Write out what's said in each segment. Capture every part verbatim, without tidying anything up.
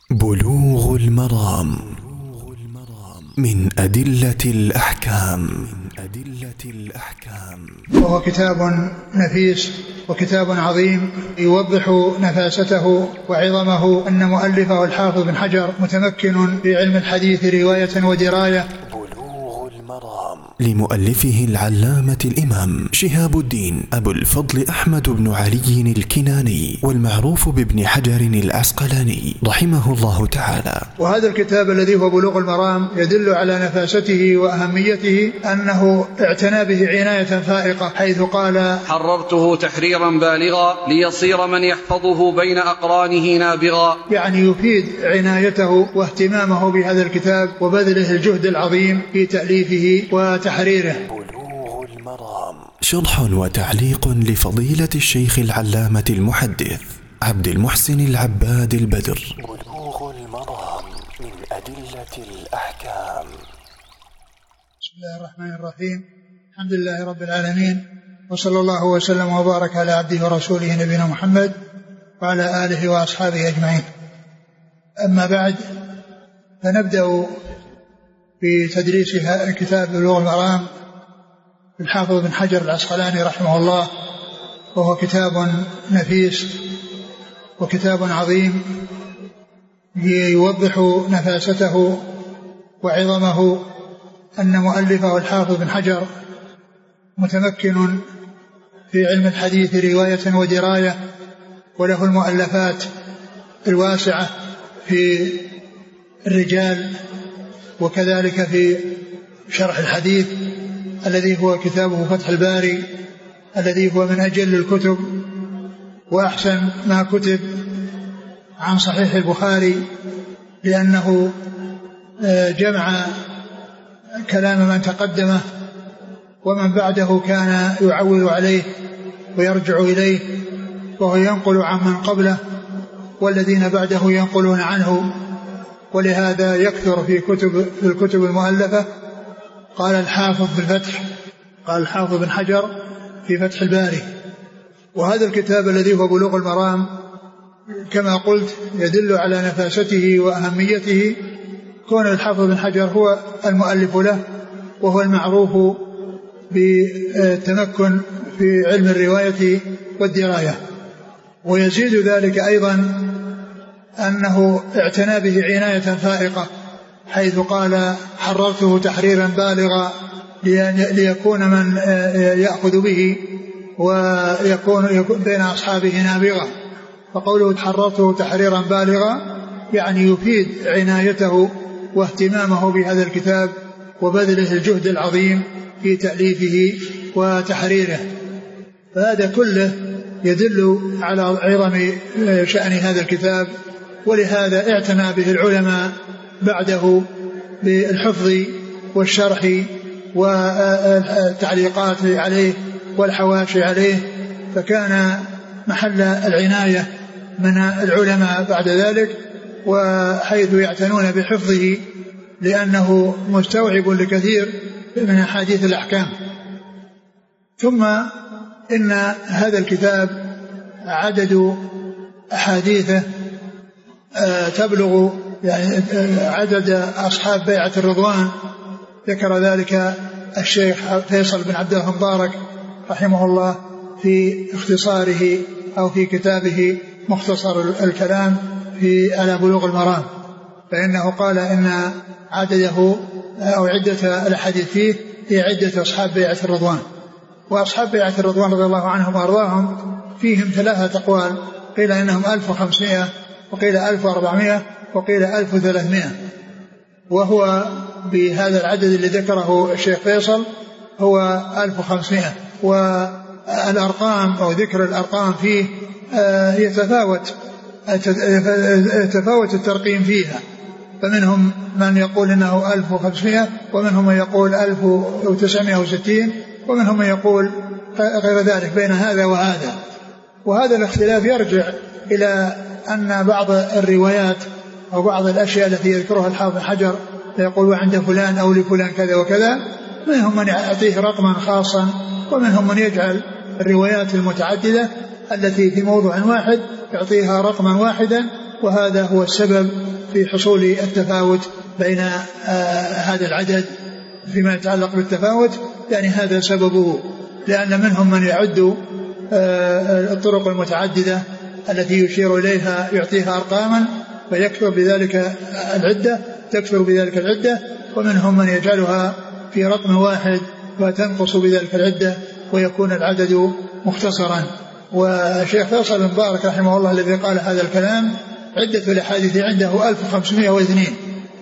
بلوغ المرام من أدلة الأحكام. وهو كتاب نفيس وكتاب عظيم يوضح نفاسته وعظمه. أن مؤلفه الحافظ بن حجر متمكن في علم الحديث رواية ودراية. لمؤلفه العلامة الإمام شهاب الدين أبو الفضل أحمد بن علي الكناني، والمعروف بابن حجر العسقلاني رحمه الله تعالى. وهذا الكتاب الذي هو بلوغ المرام يدل على نفاسته وأهميته، أنه اعتنى به عناية فائقة، حيث قال: حررته تحريرا بالغا ليصير من يحفظه بين أقرانه نابغا. يعني يفيد عنايته واهتمامه بهذا الكتاب وبذله الجهد العظيم في تأليفه وتحريره. بلوغ المرام شرح وتعليق لفضيلة الشيخ العلامة المحدث عبد المحسن العباد البدر. بلوغ المرام من أدلة الأحكام. بسم الله الرحمن الرحيم. الحمد لله رب العالمين، وصلى الله وسلم وبارك على عبده ورسوله نبينا محمد وعلى آله وأصحابه أجمعين. أما بعد، فنبدأ في تدريس كتاب بلوغ المرام الحافظ بن حجر العسقلاني رحمه الله. وهو كتاب نفيس وكتاب عظيم يوضح نفاسته وعظمه. أن مؤلفه الحافظ بن حجر متمكن في علم الحديث رواية ودراية، وله المؤلفات الواسعة في الرجال، وكذلك في شرح الحديث الذي هو كتابه فتح الباري، الذي هو من أجل الكتب وأحسن ما كتب عن صحيح البخاري، لأنه جمع كلام من تقدمه ومن بعده كان يعول عليه ويرجع إليه، وهو ينقل عن من قبله والذين بعده ينقلون عنه. ولهذا يكثر في كتب في الكتب المؤلفة. قال الحافظ في الفتح قال الحافظ بن حجر في فتح الباري. وهذا الكتاب الذي هو بلوغ المرام كما قلت يدل على نفاسته وأهميته، كون الحافظ بن حجر هو المؤلف له، وهو المعروف بالتمكن في علم الرواية والدراية. ويزيد ذلك أيضا أنه اعتنى به عناية فائقة، حيث قال: حررته تحريرا بالغا ليكون من يأخذ به ويكون بين أصحابه نابغا. فقوله حررته تحريرا بالغا يعني يفيد عنايته واهتمامه بهذا الكتاب وبذله الجهد العظيم في تأليفه وتحريره. فهذا كله يدل على عظم شأن هذا الكتاب، ولهذا اعتنى به العلماء بعده بالحفظ والشرح والتعليقات عليه والحواشي عليه، فكان محل العناية من العلماء بعد ذلك، وحيث يعتنون بحفظه لأنه مستوعب لكثير من أحاديث الأحكام. ثم إن هذا الكتاب عدد أحاديثه تبلغ يعني عدد أصحاب بيعة الرضوان. ذكر ذلك الشيخ فيصل بن عبد الله مبارك رحمه الله في اختصاره أو في كتابه مختصر الكلام في على بلوغ المرام، فإنه قال إن عدده أو عدة الأحاديث فيه هي عدة أصحاب بيعة الرضوان. وأصحاب بيعة الرضوان رضي الله عنهم وأرضاهم فيهم ثلاثة أقوال، قيل إنهم ألف وخمسمائة، وقيل ألف وأربعمائة، وقيل ألف وثلاثمائة. وهو بهذا العدد الذي ذكره الشيخ فيصل هو ألف وخمسمائة. والأرقام أو ذكر الأرقام فيه يتفاوت يتفاوت الترقيم فيها، فمنهم من يقول إنه ألف وخمسمائة، ومنهم من يقول ألف وتسعمائة وستين، ومنهم من يقول غير ذلك بين هذا وهذا. وهذا الاختلاف يرجع إلى أن بعض الروايات أو بعض الأشياء التي يذكرها الحافظ بن حجر يقول عند فلان أو لفلان كذا وكذا، منهم من يعطيه رقما خاصا، ومنهم من يجعل الروايات المتعددة التي في موضوع واحد يعطيها رقما واحدا وهذا هو السبب في حصول التفاوت بين هذا العدد فيما يتعلق بالتفاوت، يعني هذا سببه، لأن منهم من يعد الطرق المتعددة التي يشير إليها يعطيها أرقاما فيكثر بذلك العدة تكثر بذلك العدة، ومنهم من يجعلها في رقم واحد فتنقص بذلك العدة ويكون العدد مختصرا. والشيخ فيصل بن مبارك رحمه الله الذي قال هذا الكلام عدة الأحاديث عنده ألف وخمسمائة واثنين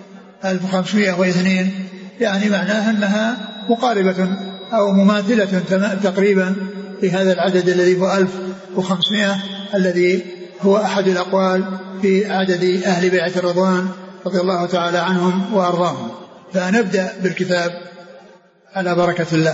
ألف وخمسمائة واثنين، يعني معناها أنها مقاربة أو مماثلة تقريبا لهذا العدد الذي هو ألف وخمسمائة الذي هو أحد الأقوال في عدد أهل بيعة الرضوان رضي الله تعالى عنهم وأرضاهم. فنبدأ بالكتاب على بركة الله.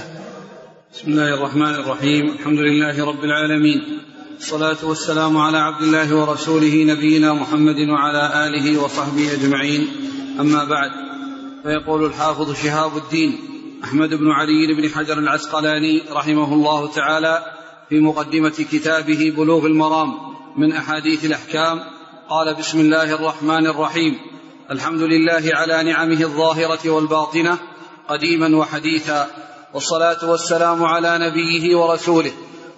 بسم الله الرحمن الرحيم. الحمد لله رب العالمين، الصلاة والسلام على عبد الله ورسوله نبينا محمد وعلى آله وصحبه أجمعين، أما بعد. فيقول الحافظ شهاب الدين أحمد بن علي بن حجر العسقلاني رحمه الله تعالى في مقدمة كتابه بلوغ المرام من أحاديث الأحكام قال: بسم الله الرحمن الرحيم، الحمد لله على نعمه الظاهرة والباطنة قديما وحديثا، والصلاة والسلام على نبيه ورسوله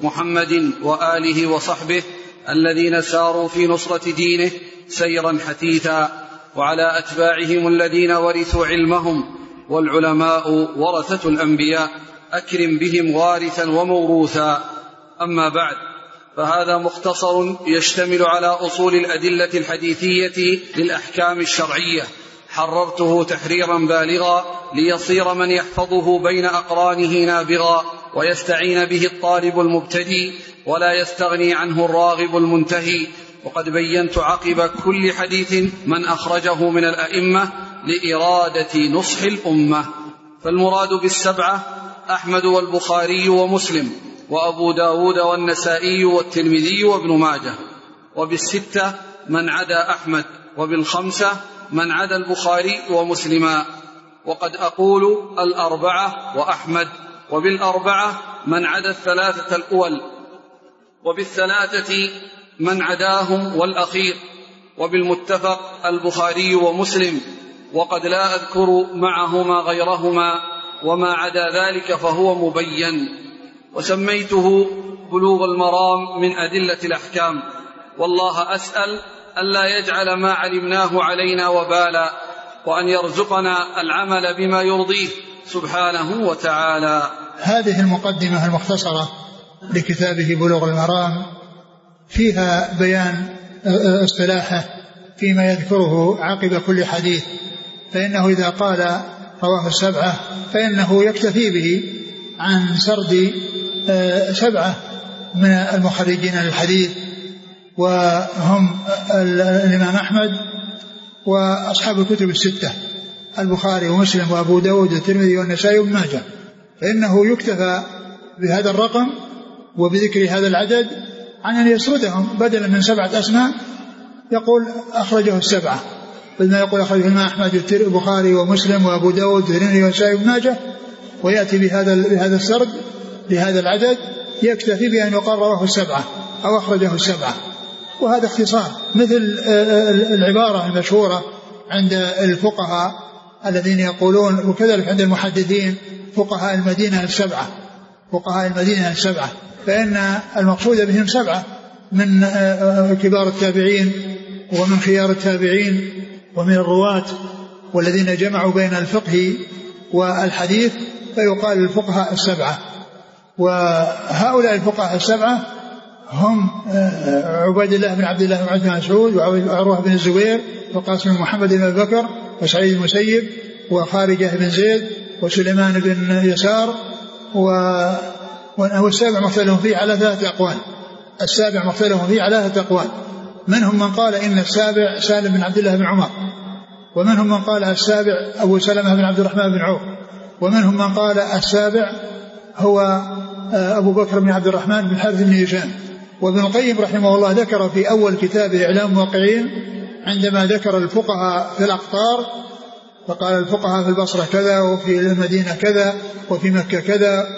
محمد وآله وصحبه الذين ساروا في نصرة دينه سيرا حثيثا، وعلى أتباعهم الذين ورثوا علمهم، والعلماء ورثة الأنبياء أكرم بهم وارثا وموروثا. أما بعد، فهذا مختصر يشتمل على أصول الأدلة الحديثية للأحكام الشرعية، حررته تحريرا بالغا ليصير من يحفظه بين أقرانه نابغا، ويستعين به الطالب المبتدئ ولا يستغني عنه الراغب المنتهي. وقد بينت عقب كل حديث من أخرجه من الأئمة لإرادة نصح الأمة. فالمراد بالسبعة أحمد والبخاري ومسلم وأبو داود والنسائي والترمذي وابن ماجه، وبالستة من عدا أحمد، وبالخمسة من عدا البخاري ومسلما. وقد أقول الأربعة وأحمد، وبالأربعة من عدا الثلاثة الأول، وبالثلاثة من عداهم والأخير، وبالمتفق البخاري ومسلم، وقد لا أذكر معهما غيرهما، وما عدا ذلك فهو مبين. وسميته بلوغ المرام من أدلة الأحكام، والله أسأل ألا يجعل ما علمناه علينا وبالا، وأن يرزقنا العمل بما يرضيه سبحانه وتعالى. هذه المقدمة المختصرة لكتابه بلوغ المرام فيها بيان اصطلاحه فيما يذكره عقب كل حديث، فإنه إذا قال رواه السبعة فإنه يكتفي به عن سرد سبعة من المخرجين للحديث، وهم الإمام أحمد وأصحاب الكتب الستة البخاري ومسلم وأبو داود والترمذي والنسائي وابن ماجه، فإنه يكتفى بهذا الرقم وبذكر هذا العدد عن أن يسردهم بدلا من سبعة أسماء يقول أخرجه السبعة، بدل ما يقول أخرجه الإمام أحمد والبخاري ومسلم وأبو داود والترمذي والنسائي وابن ماجه، ويأتي بهذا بهذا السرد لهذا العدد، يكتفي بأن يقال رواه السبعة أو أخرجه السبعة. وهذا اختصار، مثل العبارة المشهورة عند الفقهاء الذين يقولون، وكذلك عند المحدثين فقهاء المدينة السبعة، فقهاء المدينة السبعة، فإن المقصود بهم سبعة من كبار التابعين ومن خيار التابعين ومن الرواة والذين جمعوا بين الفقه والحديث، فيقال الفقهاء السبعة. وهؤلاء الفقهاء السبعة هم عبيد الله بن عبد الله بن عتبة بن مسعود، وعروة بن الزبير، وقاسم بن محمد بن أبي بكر، وسعيد المسيب، وخارجة بن زيد، وسليمان بن يسار. والسابع مختلف فيه على ثلاثة أقوال، السابع مختلف فيه على ثلاثة أقوال، منهم من قال إن السابع سالم بن عبد الله بن عمر، ومنهم من قال السابع أبو سلمة بن عبد الرحمن بن عوف، ومنهم من قال السابع هو أبو بكر بن عبد الرحمن بن حارث بن هشام. وابن القيم رحمه الله ذكر في أول كتابه إعلام الموقعين عندما ذكر الفقهاء في الأقطار فقال الفقهاء في البصرة كذا، وفي المدينة كذا، وفي مكة كذا،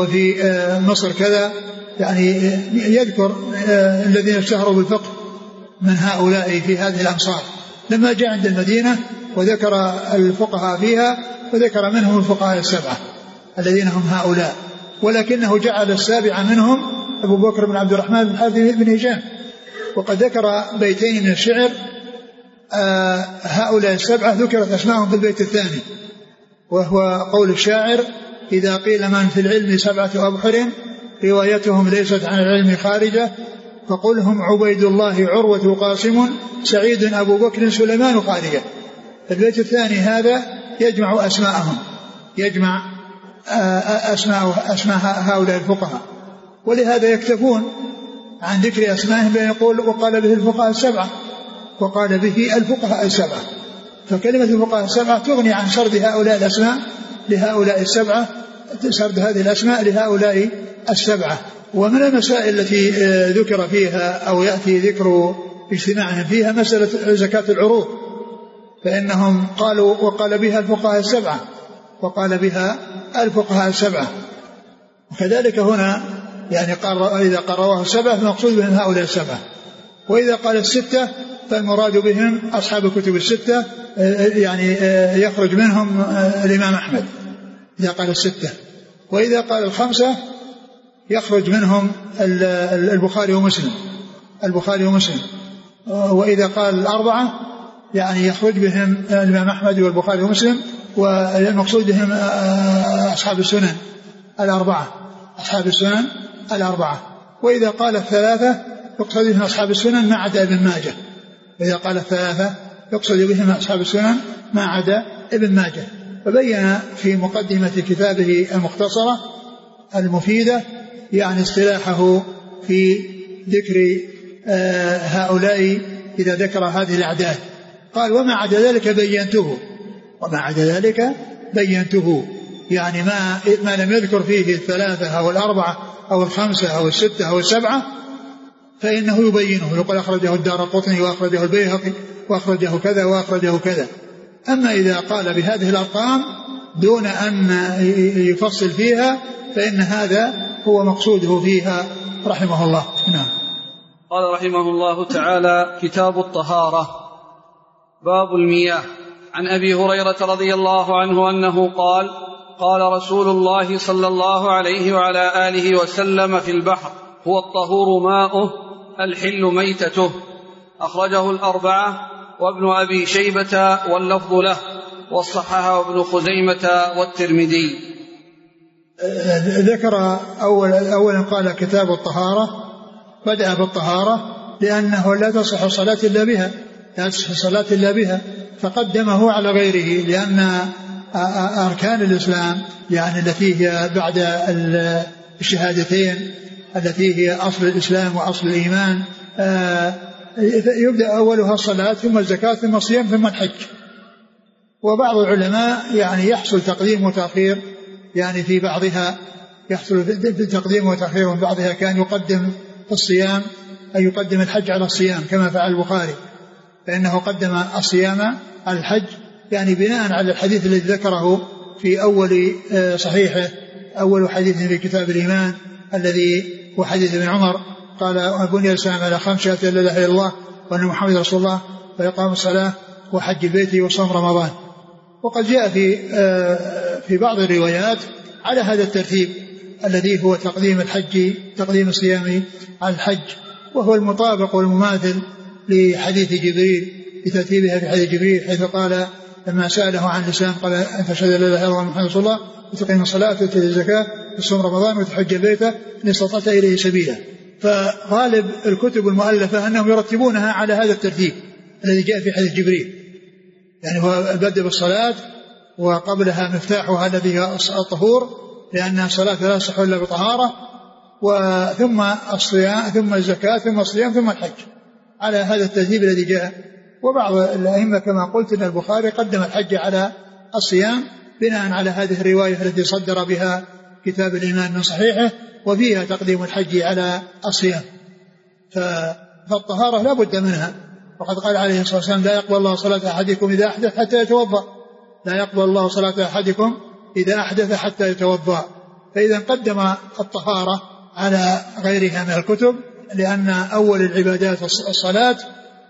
وفي مصر كذا، يعني يذكر الذين اشتهروا بالفقه من هؤلاء في هذه الأمصار. لما جاء عند المدينة وذكر الفقهاء فيها وذكر منهم الفقهاء السبعة الذين هم هؤلاء، ولكنه جعل السابع منهم أبو بكر بن عبد الرحمن بن حارث بن هشام. وقد ذكر بيتين من الشعر آه هؤلاء السبعة ذكرت أسماءهم في البيت الثاني، وهو قول الشاعر: إذا قيل من في العلم سبعة أبحر روايتهم ليست عن العلم خارجة، فقل هم عبيد الله عروة قاسم سعيد أبو بكر سليمان خارجة. البيت الثاني هذا يجمع أسماءهم، يجمع أسماء, أسماء هؤلاء الفقهاء، ولهذا يكتفون عن ذكر أسمائهم بأن يقول وقال به الفقهاء السبعة، وقال به الفقهاء السبعة. فكلمة الفقهاء السبعة تغني عن سرد هؤلاء الأسماء لهؤلاء السبعة، سرد هذه الأسماء لهؤلاء السبعة. ومن المسائل التي ذكر فيها أو يأتي ذكر اجتماعهم فيها مسألة زكاة العروض، فإنهم قالوا وقال بها الفقهاء السبعة، وقال بها الفقهاء السبعة. وكذلك هنا يعني قال إذا قرأوه السبعة فالمقصود بهم هؤلاء السبعة، وإذا قال الستة فالمراد بهم أصحاب الكتب الستة، يعني يخرج منهم الإمام أحمد إذا قال الستة، وإذا قال الخمسة يخرج منهم البخاري ومسلم البخاري ومسلم وإذا قال الأربعة يعني يخرج بهم الإمام أحمد والبخاري ومسلم، والمقصود بهم أصحاب السنن الأربعة أصحاب السنن الأربعة. وإذا قال الثلاثة يقصد بهم أصحاب السنن ما عدا ابن ماجه، وإذا قال الثلاثة يقصد بهم أصحاب السنن ما عدا ابن ماجه. فبين في مقدمة كتابه المختصرة المفيدة يعني اصطلاحه في ذكر هؤلاء إذا ذكر هذه الأعداد. قال وما عدا ذلك بينته، وما عدا ذلك بينته، يعني ما, ما لم يذكر فيه الثلاثة أو الأربعة أو الخمسة أو الستة أو السبعة فإنه يبينه، يقول أخرجه الدارقطني وأخرجه البيهقي وأخرجه كذا وأخرجه كذا. أما إذا قال بهذه الأرقام دون أن يفصل فيها فإن هذا هو مقصوده فيها رحمه الله. نعم. قال رحمه الله تعالى: كتاب الطهارة. باب المياه. عن أبي هريرة رضي الله عنه أنه قال: قال رسول الله صلى الله عليه وعلى آله وسلم في البحر: هو الطهور ماؤه الحل ميتته. أخرجه الأربعة وابن أبي شيبة واللفظ له، والصححه ابن خزيمة والترمذي. ذكر أول أولا قال كتاب الطهارة، بدأ بالطهارة لأنه لا تصح الصلاة إلا بها، لا تصح الصلاة إلا بها، فقدمه على غيره، لأن أركان الإسلام يعني التي هي بعد الشهادتين التي هي أصل الإسلام وأصل الإيمان يبدأ أولها الصلاة ثم الزكاة ثم الصيام ثم الحج. وبعض العلماء يعني يحصل تقديم وتأخير يعني في بعضها، يحصل في تقديم وتأخير من بعضها، كان يقدم الصيام أي يقدم الحج على الصيام كما فعل البخاري، فإنه قدم الصيام على الحج يعني بناء على الحديث الذي ذكره في أول صحيحه، أول حديث في كتاب الإيمان الذي هو حديث ابن عمر قال: بني الإسلام على خمس شهادة لا إله إلا الله وأن محمد رسول الله وإقام الصلاة وحج البيت وصوم رمضان. وقد جاء في في بعض الروايات على هذا الترتيب الذي هو تقديم الحج تقديم الصيام على الحج، وهو المطابق والمماثل لحديث جبريل بترتيبها في حديث جبريل حيث قال لما سأله عن الإسلام قال: أن تشهد لا إله إلا الله محمد رسول الله وتقيم الصلاة وتؤتي الزكاة وتصوم رمضان وتحج بيته إن استطعت إليه سبيلا. فغالب الكتب المؤلفة أنهم يرتبونها على هذا الترتيب الذي جاء في حديث جبريل، يعني هو البدء بالصلاة وقبلها مفتاحها الذي هو الطهور، لأن الصلاة لا تصح إلا بطهارة، وثم الصيام ثم الزكاة ثم الصيام ثم الحج، على هذا الترتيب الذي جاء. وبعض الأئمة كما قلت أن البخاري قدم الحج على الصيام بناء على هذه الرواية التي صدر بها كتاب الإيمان من صحيحه، وفيها تقديم الحج على الصيام. فالطهارة لا بد منها، وقد قال عليه الصلاة والسلام: لا يقبل الله صلاة أحدكم إذا أحدث حتى يتوضأ، لا يقبل الله صلاة أحدكم إذا أحدث حتى يتوضأ. فإذا قدم الطهارة على غيرها من الكتب، لأن أول العبادات الصلاة،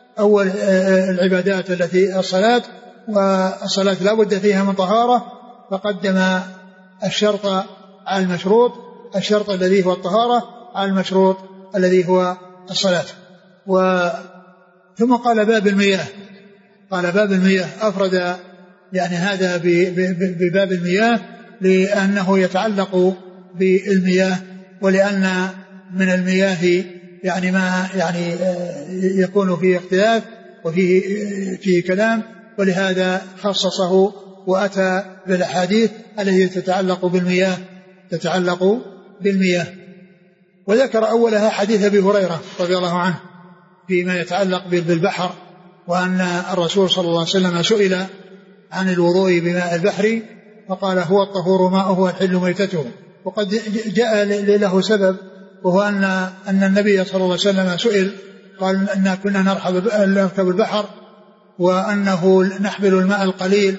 أول العبادات التي الصلاة، والصلاة لا بد فيها من طهارة، فقدم الشرط على المشروط، الشرط الذي هو الطهارة على المشروط الذي هو الصلاة. و ثم قال باب المياه، قال باب المياه أفرد يعني هذا بباب المياه لأنه يتعلق بالمياه، ولأن من المياه يعني ما يعني يكون فيه اختلاف وفيه فيه كلام، ولهذا خصصه وأتى بالأحاديث التي تتعلق بالمياه تتعلق بالمياه وذكر أولها حديث أبي هريرة رضي الله عنه فيما يتعلق بالبحر، وأن الرسول صلى الله عليه وسلم سئل عن الوضوء بماء البحر فقال هو الطهور ماؤه والحل ميتته. وقد جاء له سبب، وهو أن أن النبي صلى الله عليه وسلم سئل قال أن كنا نركب البحر وأنه نحمل الماء القليل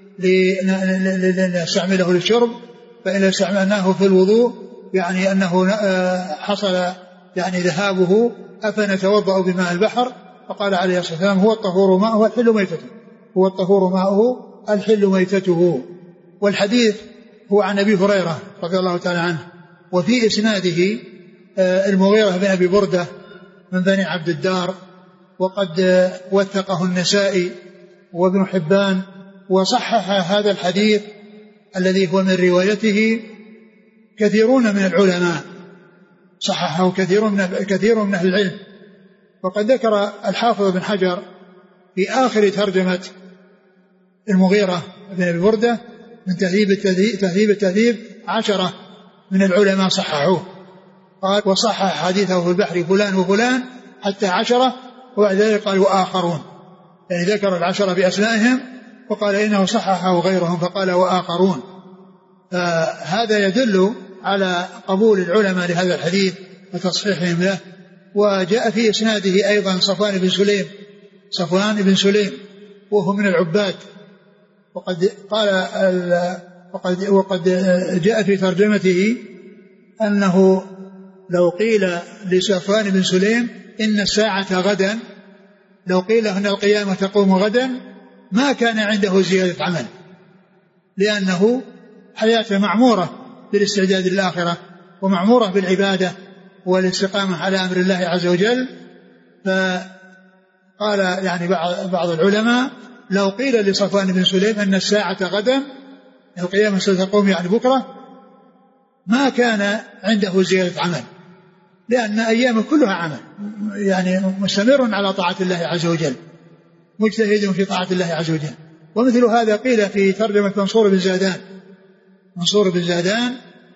لنستعمله للشرب، فإن استعملناه في الوضوء يعني أنه حصل يعني ذهابه أفنتوضأ بماء البحر؟ فقال عليه الصلاة والسلام هو الطهور ماؤه والحل ميتته، هو الطهور ماؤه الحل ميتته. والحديث هو عن أبي هريرة رضي الله تعالى عنه، وفي إسناده المغيرة بن أبي بردة من بني عبد الدار، وقد وثقه النسائي وابن حبان، وصحح هذا الحديث الذي هو من روايته كثيرون من العلماء، صححه كثير من كثير من أهل العلم. وقد ذكر الحافظ بن حجر في آخر ترجمة المغيرة بن أبي بردة من تهذيب التهذيب, تهذيب التهذيب عشرة من العلماء صححوه، قال وصحح حديثه في البحر فلان وفلان حتى عشرة، وبعد ذلك قال وآخرون، يعني ذكر العشرة بأسمائهم وقال إنه صححه غيرهم فقال وآخرون. فهذا يدل على قبول العلماء لهذا الحديث وتصحيحهم له. وجاء في إسناده أيضا صفوان بن سليم صفوان بن سليم وهو من العباد، وقد قال وقد, وقد جاء في ترجمته أنه لو قيل لصفوان بن سليم إن الساعة غدا، لو قيل أن القيامة تقوم غدا ما كان عنده زيادة عمل، لأنه حياته معمورة بالاستعداد للآخرة ومعمورة بالعبادة والاستقامة على أمر الله عز وجل. فقال يعني بعض العلماء لو قيل لصفوان بن سليم أن الساعة غدا القيامة ستقوم يعني بكرة ما كان عنده زيادة عمل، لأن أيامه كلها عمل، يعني مستمر على طاعة الله عز وجل، مجتهد في طاعة الله عز وجل. ومثل هذا قيل في ترجمة منصور بن زادان منصور بن زادان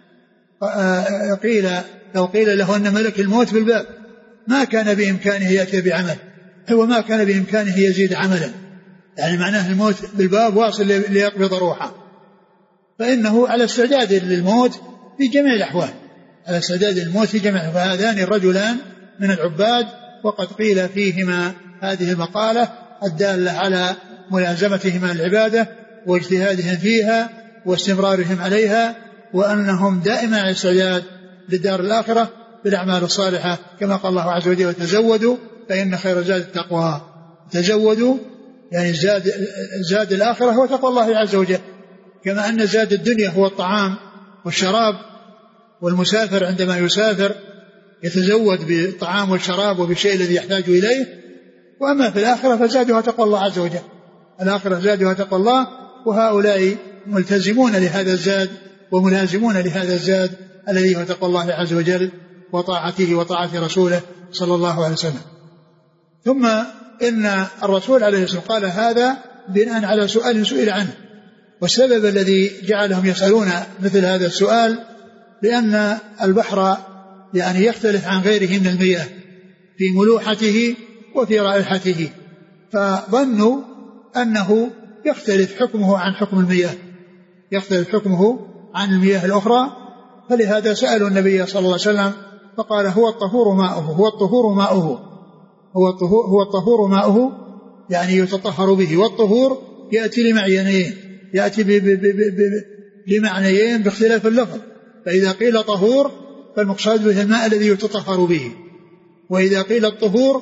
قيل لو قيل له أن ملك الموت بالباب ما كان بإمكانه يأتي بعمل، هو ما كان بإمكانه يزيد عملا، يعني معناه الموت بالباب واصل ليقبض روحه، فإنه على استعداد للموت في جميع الأحوال، على استعداد للموت في جميع. فهذان الرجلان من العباد، وقد قيل فيهما هذه المقالة الدالة على ملازمتهما العبادة واجتهادهم فيها واستمرارهم عليها، وأنهم دائما على استعداد للدار الآخرة بالأعمال الصالحة، كما قال الله عز وجل وتزودوا فإن خير زاد التقوى. تزودوا يعني زاد, زاد الآخرة هو تقوى الله عز وجل، كما أن زاد الدنيا هو الطعام والشراب، والمسافر عندما يسافر يتزود بالطعام والشراب وبالشيء الذي يحتاج إليه. وأما في الآخرة فزادها تقوى الله عز وجل، الآخرة زادها تقوى الله، وهؤلاء ملتزمون لهذا الزاد وملازمون لهذا الزاد الذي هو تقوى الله عز وجل وطاعته وطاعة رسوله صلى الله عليه وسلم. ثم إن الرسول عليه الصلاة والسلام قال هذا بناء على سؤال سئل عنه، والسبب الذي جعلهم يسألون مثل هذا السؤال لأن البحر يعني يختلف عن غيره من المياه في ملوحته وفي رائحته، فظنوا أنه يختلف حكمه عن حكم المياه، يختلف حكمه عن المياه الأخرى، فلهذا سألوا النبي صلى الله عليه وسلم فقال هو الطهور ماؤه هو الطهور ماؤه هو الطهور, هو الطهور ماؤه يعني يتطهر به. والطهور يأتي لمعنيين، يأتي ب ب ب ب لمعنيين باختلاف اللفظ، فإذا قيل طهور فالمقصود به الماء الذي يتطهر به، وإذا قيل الطهور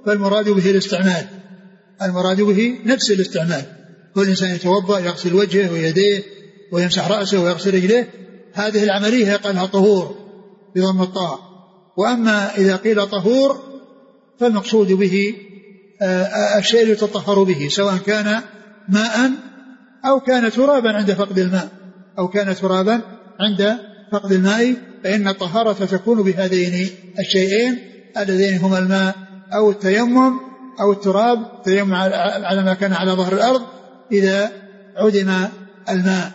فالمراد به الاستعمال، المراد به نفس الاستعمال. كل إنسان يتوضأ يغسل وجهه ويديه ويمسح رأسه ويغسل رجليه، هذه العملية يقال لها طهور بضم الطاء. وأما إذا قيل طهور فالمقصود به الشيء اللي يتطهر به، سواء كان ماء أو كان ترابا عند فقد الماء أو كان ترابا عند فقد الماء، فإن الطهارة تكون بهذين الشيئين اللذين هما الماء أو التيمم أو التراب، التيمم على ما كان على ظهر الأرض إذا عدم الماء.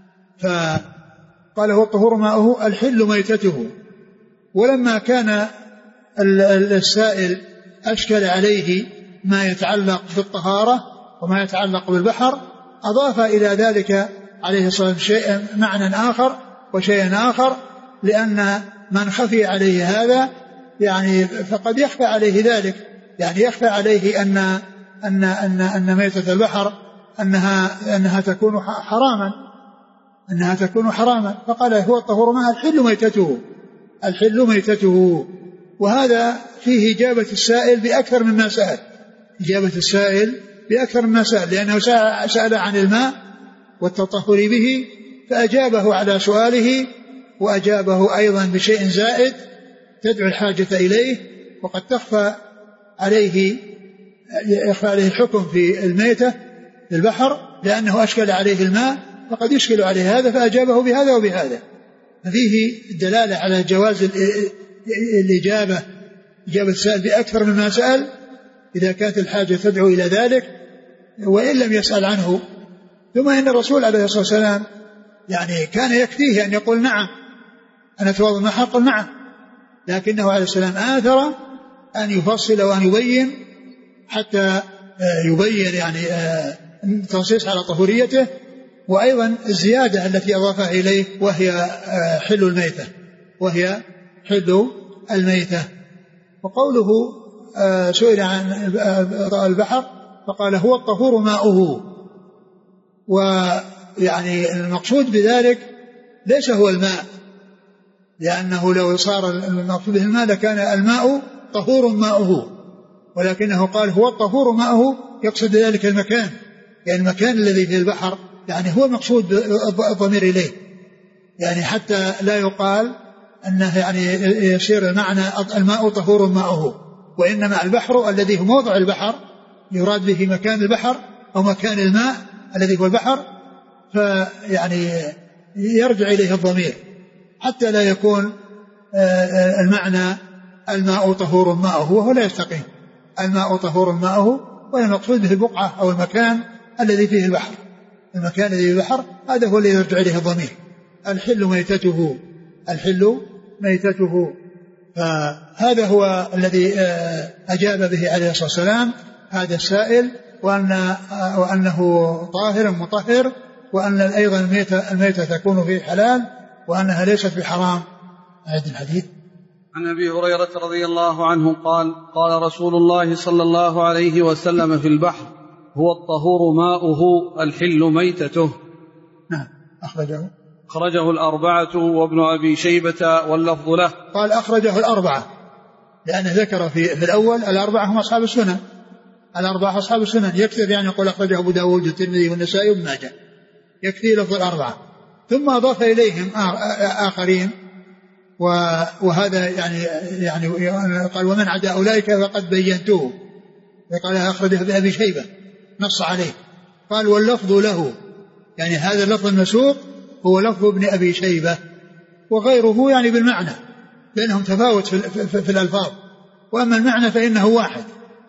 فقال هو الطهور ماؤه الحل ميتته. ولما كان السائل أشكل عليه ما يتعلق بالطهارة وما يتعلق بالبحر، أضاف إلى ذلك عليه الصلاة والسلام شيئا معنى آخر وشيئا آخر، لأن من خفي عليه هذا يعني فقد يخفى عليه ذلك، يعني يخفى عليه أن أن أن أن ميتة البحر أنها أنها تكون حراما أنها تكون حراما فقال هو الطهور ماء الحل ميتته، الحل ميتته. وهذا فيه إجابة السائل بأكثر مما سأل، إجابة السائل بأكثر مما سأل، لأنه سأل عن الماء والتطهر به فأجابه على سؤاله، وأجابه أيضا بشيء زائد تدعو الحاجة إليه، وقد تخفى عليه يخفى عليه الحكم في الميتة في البحر لأنه أشكل عليه الماء فقد يشكل عليه هذا، فأجابه بهذا وبهذا. ففيه الدلالة على جواز الإجابة، إجابة السائل بأكثر مما سأل إذا كانت الحاجة تدعو إلى ذلك، وإن لم يسأل عنه. ثم إن الرسول عليه الصلاة والسلام يعني كان يكفيه أن يقول نعم أنا توضأ من البحر، قل نعم، لكنه عليه السلام آثر أن يفصل وأن يبين حتى يبين يعني تنصيص على طهوريته، وأيضا الزيادة التي أضافها إليه وهي حل الميتة وهي حل الميتة. وقوله سئل عن البحر فقال هو الطهور ماؤه، ويعني المقصود بذلك ليس هو الماء، لأنه لو صار المقصود به الماء لكان الماء طهور ماؤه، ولكنه قال هو الطهور ماؤه يقصد ذلك المكان، يعني المكان الذي في البحر يعني هو مقصود الضمير إليه، يعني حتى لا يقال أنه يعني يصير المعنى الماء طهور ماؤه، وإنما البحر الذي هو موضع البحر يراد به مكان البحر أو مكان الماء الذي هو البحر، فيعني يرجع إليه الضمير حتى لا يكون المعنى الماء طهور ماؤه وهو لا يستقيم، الماء طهور ماؤه والمقصود به البقعة أو المكان الذي فيه البحر، المكان الذي فيه البحر هذا هو الذي يرجع إليه الضمير. الحل ميتته، الحل ميتته، فهذا هو الذي أجاب به عليه الصلاة والسلام هذا السائل، وأن وأنه طاهر مطهر، وأن أيضا الميتة, الميتة تكون فيه حلال وأنها ليست بحرام. هذا الحديث عن أبي هريرة رضي الله عنه قال قال رسول الله صلى الله عليه وسلم في البحر هو الطهور ماؤه الحل ميتته. نعم أخرجه أخرجه الأربعة وابن أبي شيبة واللفظ له. قال أخرجه الأربعة لأنه ذكر في, في الأول الأربعة هم أصحاب السنن، الأربعة أصحاب السنن، يكتب يعني يقول أخرجه أبو داود والترمذي والنسائي وابن ماجه، يكفي لفظ الأربعة، ثم أضاف إليهم آخرين، وهذا يعني يعني قال ومن عدا أولئك فقد بينته، وقال أخرجه ابن أبي شيبة نص عليه، قال واللفظ له، يعني هذا اللفظ المسوق هو لفظ ابن أبي شيبة، وغيره يعني بالمعنى بينهم تفاوت في, في, في الألفاظ، وأما المعنى فإنه واحد.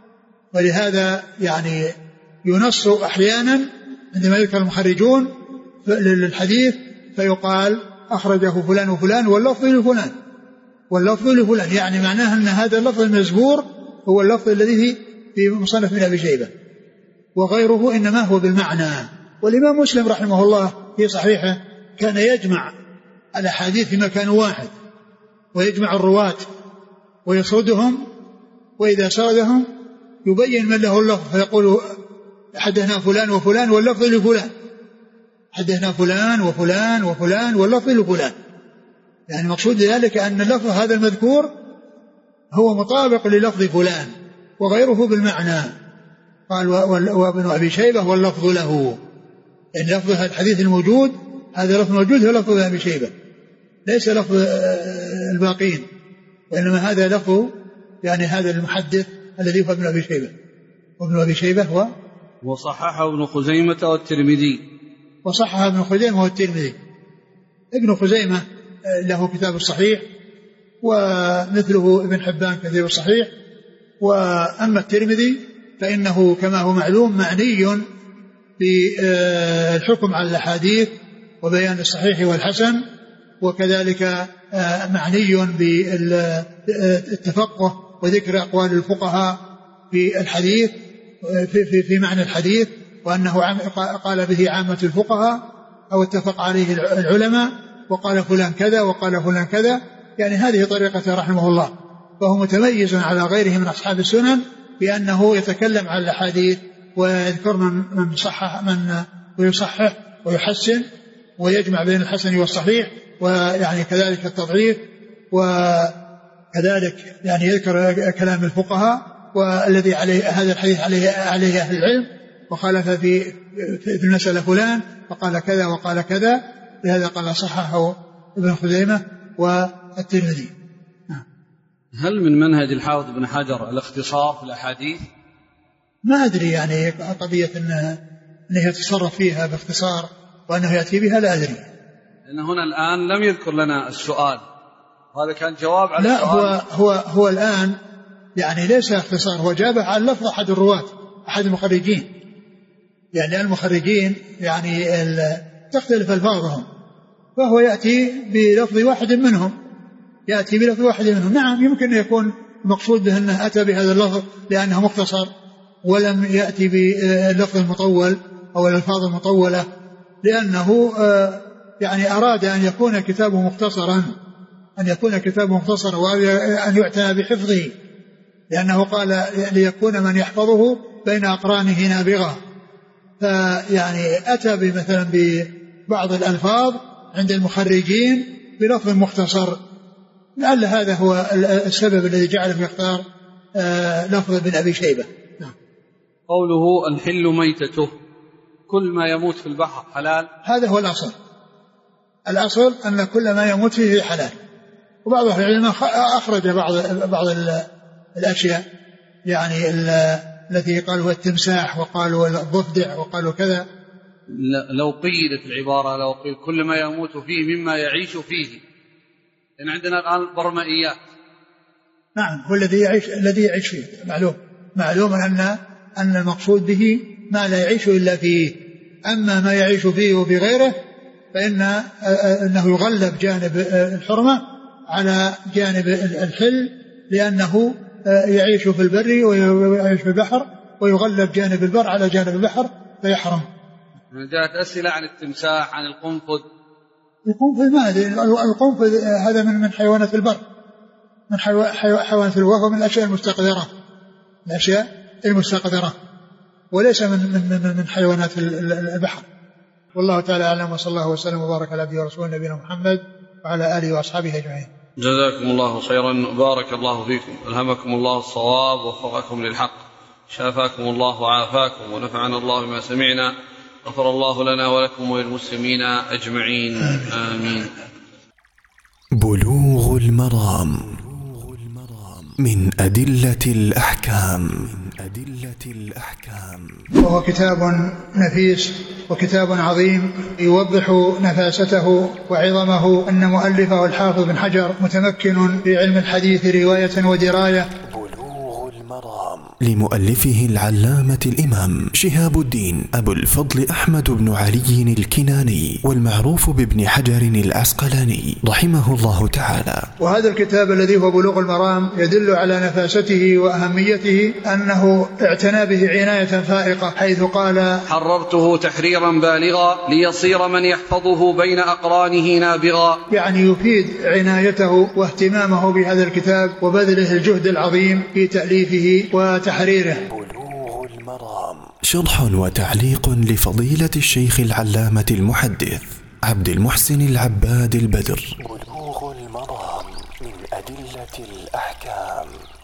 ولهذا يعني ينص أحيانا عندما يذكر المخرجون للحديث فيقال أخرجه فلان وفلان واللفظ لفلان واللفظ لفلان، يعني معناه أن هذا اللفظ المذكور هو اللفظ الذي في مصنف ابن أبي شيبة، وغيره إنما هو بالمعنى. والإمام مسلم رحمه الله في صحيحه كان يجمع الأحاديث في مكان واحد، ويجمع الرواة ويسردهم، وإذا سردهم يبين من له اللفظ فيقول حدثنا فلان وفلان واللفظ لفلان، حدثنا فلان وفلان وفلان واللفظ لفلان، يعني مقصود ذلك أن اللفظ هذا المذكور هو مطابق للفظ فلان، وغيره بالمعنى. قال وابن أبي شيبة واللفظ له، يعني لفظ الحديث الموجود هذا لفظ موجود هو لفظ ابن أبي شيبة، ليس لفظ الباقين، وإنما هذا لفظ يعني هذا المحدث الذي هو ابن أبي شيبة. وابن أبي شيبة هو وصححه ابن خزيمة والترمذي. وصححه ابن خزيمة والترمذي. ابن خزيمة له كتاب الصحيح، ومثله ابن حبان كتاب الصحيح. وأما الترمذي فإنه كما هو معلوم معني بالحكم على الأحاديث وبيان الصحيح والحسن، وكذلك معني بالتفقه وذكر أقوال الفقهاء في الحديث في, في, في معنى الحديث، وأنه قال به عامة الفقهاء أو اتفق عليه العلماء، وقال فلان كذا وقال فلان كذا، يعني هذه طريقة رحمه الله. فهو متميز على غيره من أصحاب السنن بأنه يتكلم عن الأحاديث ويذكر من صحح من ويصحح ويحسن ويجمع بين الحسن والصحيح، ويعني كذلك التضعيف، وكذلك يعني يذكر كلام الفقهاء والذي عليه هذا الحديث عليه عليه أهل العلم، وخالف في في المسألة فلان وقال كذا وقال كذا، لهذا قال صححه ابن خزيمة والترمذي. هل من منهج الحافظ بن حجر الاختصار في الأحاديث؟ ما أدري، يعني قضية أنه, أنه يتصرف فيها باختصار وأنه يأتي بها لا أدري. لأن هنا الآن لم يذكر لنا السؤال، هذا كان جواب على لا السؤال. هو, هو, هو الآن يعني ليس اختصار، هو جابه على لفظ أحد الرواة أحد المخرجين، يعني المخرجين يعني تختلف ألفاظهم، فهو يأتي بلفظ واحد منهم يأتي بلفظ واحد منهم. نعم يمكن أن يكون مقصود به أنه أتى بهذا اللفظ لأنه مختصر، ولم يأتي باللفظ المطول أو الألفاظ المطولة، لأنه يعني أراد أن يكون كتابه مختصرا أن يكون كتابه مختصرا وأن يعتنى بحفظه، لأنه قال ليكون من يحفظه بين أقرانه نابغة. فيعني أتى مثلا ببعض الألفاظ عند المخرجين بلفظ مختصر، لعل هذا هو السبب الذي جعله يختار لفظ ابن أبي شيبة. نعم. قوله الحل ميتته، كل ما يموت في البحر حلال، هذا هو الأصل. الأصل أن كل ما يموت فيه حلال، وبعض العلماء أخرج بعض بعض الأشياء يعني التي قالوا التمساح وقالوا الضفدع وقالوا كذا. لو قيلت العبارة لو قيل كل ما يموت فيه مما يعيش فيه، لأن عندنا الآن برمائيات. نعم، هو الذي يعيش الذي يعيش فيه معلوم معلوم أن أن المقصود به ما لا يعيش إلا فيه. أما ما يعيش فيه وبغيره فإن أنه يغلب جانب الحرمة على جانب الحل، لأنه يعيش في البر ويعيش في البحر، ويغلب جانب البر على جانب البحر فيحرم. جاءت أسئلة عن التمساح، عن القنفذ. القنفذ ما أدري، القنفذ هذا من من حيوانات البر، من حيوانات البر، وهو من الأشياء المستقذرة الأشياء المستقذرة وليس من من من حيوانات البحر. والله تعالى أعلم، وصلى الله وسلم وبارك على عبده ورسوله نبينا محمد وعلى آله وأصحابه أجمعين. جزاكم الله خيرا، بارك الله فيكم، ألهمكم الله الصواب ووفقكم للحق، شافاكم الله وعافاكم، ونفعنا الله بما سمعنا، غفر الله لنا ولكم وللمسلمين أجمعين، آمين. بلوغ المرام من أدلة الأحكام. أدلة الأحكام. وهو كتاب نفيس وكتاب عظيم يوضح نفاسته وعظمه، أن مؤلفه الحافظ بن حجر متمكن في علم الحديث رواية ودراية. بلوغ المرام لمؤلفه العلامة الإمام شهاب الدين أبو الفضل أحمد بن علي الكناني، والمعروف بابن حجر العسقلاني رحمه الله تعالى. وهذا الكتاب الذي هو بلوغ المرام يدل على نفاسته وأهميته، أنه اعتنى به عناية فائقة، حيث قال: حررته تحريرا بالغا ليصير من يحفظه بين أقرانه نابغا. يعني يفيد عنايته واهتمامه بهذا الكتاب وبذله الجهد العظيم في تأليفه وتحريره. بلوغ المرام شرح وتعليق لفضيلة الشيخ العلامة المحدث عبد المحسن العباد البدر. بلوغ المرام من أدلة الأحكام.